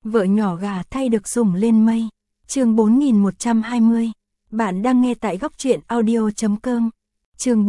Vợ nhỏ gà thay được sủng lên mây. Chương 4120. Bạn đang nghe tại góc truyện audio.com. Chương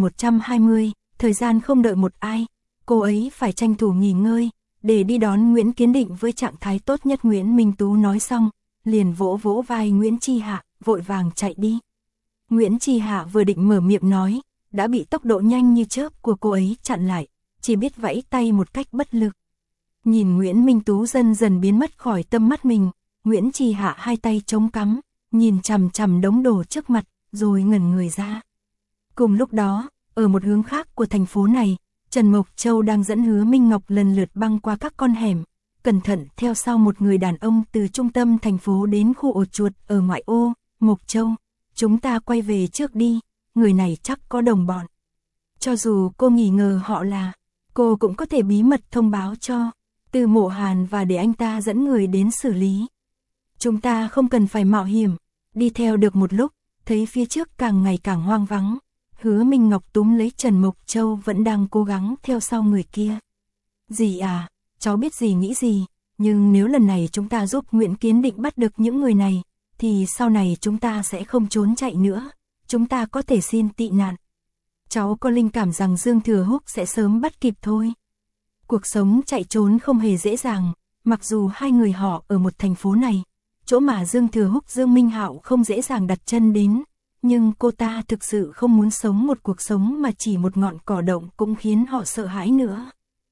4120. Thời gian không đợi một ai, cô ấy phải tranh thủ nghỉ ngơi để đi đón Nguyễn Kiến Định với trạng thái tốt nhất. Nguyễn Minh Tú nói xong, liền vỗ vỗ vai Nguyễn Chi Hạ, vội vàng chạy đi. Nguyễn Chi Hạ vừa định mở miệng nói, đã bị tốc độ nhanh như chớp của cô ấy chặn lại, chỉ biết vẫy tay một cách bất lực. Nhìn Nguyễn Minh Tú dần dần biến mất khỏi tầm mắt mình, Nguyễn Chi Hạ hai tay chống cắm, nhìn chằm chằm đống đồ trước mặt, rồi ngẩn người ra. Cùng lúc đó, ở một hướng khác của thành phố này, Trần Mộc Châu đang dẫn Hứa Minh Ngọc lần lượt băng qua các con hẻm, cẩn thận theo sau một người đàn ông từ trung tâm thành phố đến khu ổ chuột ở ngoại ô. Mộc Châu, chúng ta quay về trước đi, người này chắc có đồng bọn. Cho dù cô nghi ngờ họ là, cô cũng có thể bí mật thông báo cho Từ Mộ Hàn và để anh ta dẫn người đến xử lý. Chúng ta không cần phải mạo hiểm. Đi theo được một lúc, thấy phía trước càng ngày càng hoang vắng. Hứa Minh Ngọc túm lấy Trần Mộc Châu vẫn đang cố gắng theo sau người kia. Dì à, cháu biết dì nghĩ gì, nhưng nếu lần này chúng ta giúp Nguyễn Kiến Định bắt được những người này, thì sau này chúng ta sẽ không trốn chạy nữa. Chúng ta có thể xin tị nạn. Cháu có linh cảm rằng Dương Thừa Húc sẽ sớm bắt kịp thôi. Cuộc sống chạy trốn không hề dễ dàng, mặc dù hai người họ ở một thành phố này, chỗ mà Dương Thừa Húc Dương Minh Hạo không dễ dàng đặt chân đến, nhưng cô ta thực sự không muốn sống một cuộc sống mà chỉ một ngọn cỏ động cũng khiến họ sợ hãi nữa.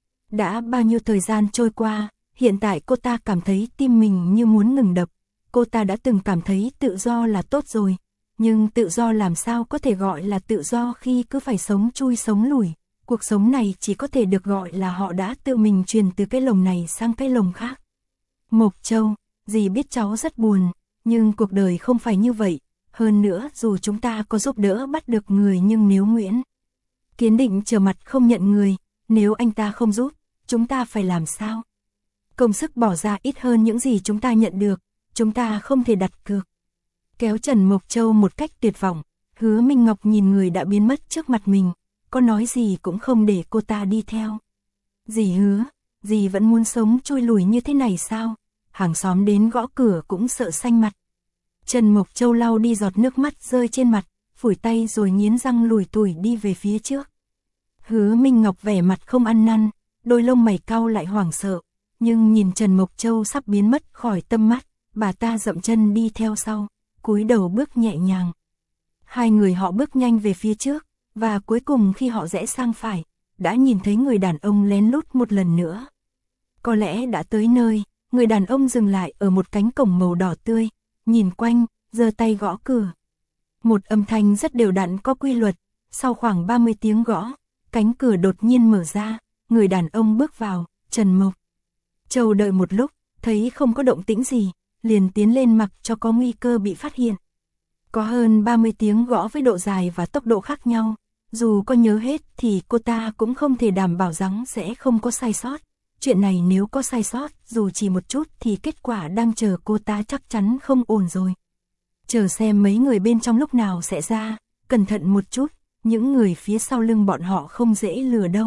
Đã bao nhiêu thời gian trôi qua, hiện tại cô ta cảm thấy tim mình như muốn ngừng đập. Cô ta đã từng cảm thấy tự do là tốt rồi, nhưng tự do làm sao có thể gọi là tự do khi cứ phải sống chui sống lủi. Cuộc sống này chỉ có thể được gọi là họ đã tự mình truyền từ cái lồng này sang cái lồng khác. Mộc Châu, dì biết cháu rất buồn, nhưng cuộc đời không phải như vậy. Hơn nữa, dù chúng ta có giúp đỡ bắt được người, nhưng nếu Nguyễn Kiến Định trở mặt không nhận người, nếu anh ta không giúp, chúng ta phải làm sao? Công sức bỏ ra ít hơn những gì chúng ta nhận được, chúng ta không thể đặt cược. Kéo Trần Mộc Châu một cách tuyệt vọng, Hứa Minh Ngọc nhìn người đã biến mất trước mặt mình, có nói gì cũng không để cô ta đi theo. Dì Hứa, dì vẫn muốn sống chui lùi như thế này sao? Hàng xóm đến gõ cửa cũng sợ xanh mặt. Trần Mộc Châu lau đi giọt nước mắt rơi trên mặt, phủi tay rồi nghiến răng lủi thủi đi về phía trước. Hứa Minh Ngọc vẻ mặt không ăn năn, đôi lông mày cau lại hoảng sợ, nhưng nhìn Trần Mộc Châu sắp biến mất khỏi tầm mắt, bà ta dậm chân đi theo sau, cúi đầu bước nhẹ nhàng. Hai người họ bước nhanh về phía trước, và cuối cùng khi họ rẽ sang phải, đã nhìn thấy người đàn ông lén lút một lần nữa. Có lẽ đã tới nơi, người đàn ông dừng lại ở một cánh cổng màu đỏ tươi, nhìn quanh, giơ tay gõ cửa. Một âm thanh rất đều đặn có quy luật, sau khoảng 30 tiếng gõ, cánh cửa đột nhiên mở ra, người đàn ông bước vào. Trần Mộc Châu đợi một lúc, thấy không có động tĩnh gì, liền tiến lên mặc cho có nguy cơ bị phát hiện. Có hơn 30 tiếng gõ với độ dài và tốc độ khác nhau, dù có nhớ hết thì cô ta cũng không thể đảm bảo rằng sẽ không có sai sót. Chuyện này nếu có sai sót, dù chỉ một chút thì kết quả đang chờ cô ta chắc chắn không ổn rồi. Chờ xem mấy người bên trong lúc nào sẽ ra, cẩn thận một chút, những người phía sau lưng bọn họ không dễ lừa đâu.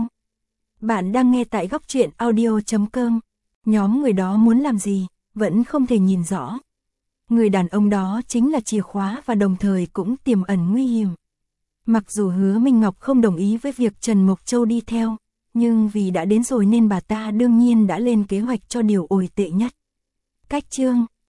Bạn đang nghe tại góc truyện audio.com. Nhóm người đó muốn làm gì, vẫn không thể nhìn rõ. Người đàn ông đó chính là chìa khóa và đồng thời cũng tiềm ẩn nguy hiểm. Mặc dù Hứa Minh Ngọc không đồng ý với việc Trần Mộc Châu đi theo, nhưng vì đã đến rồi nên bà ta đương nhiên đã lên kế hoạch cho điều tồi tệ nhất. Cách chương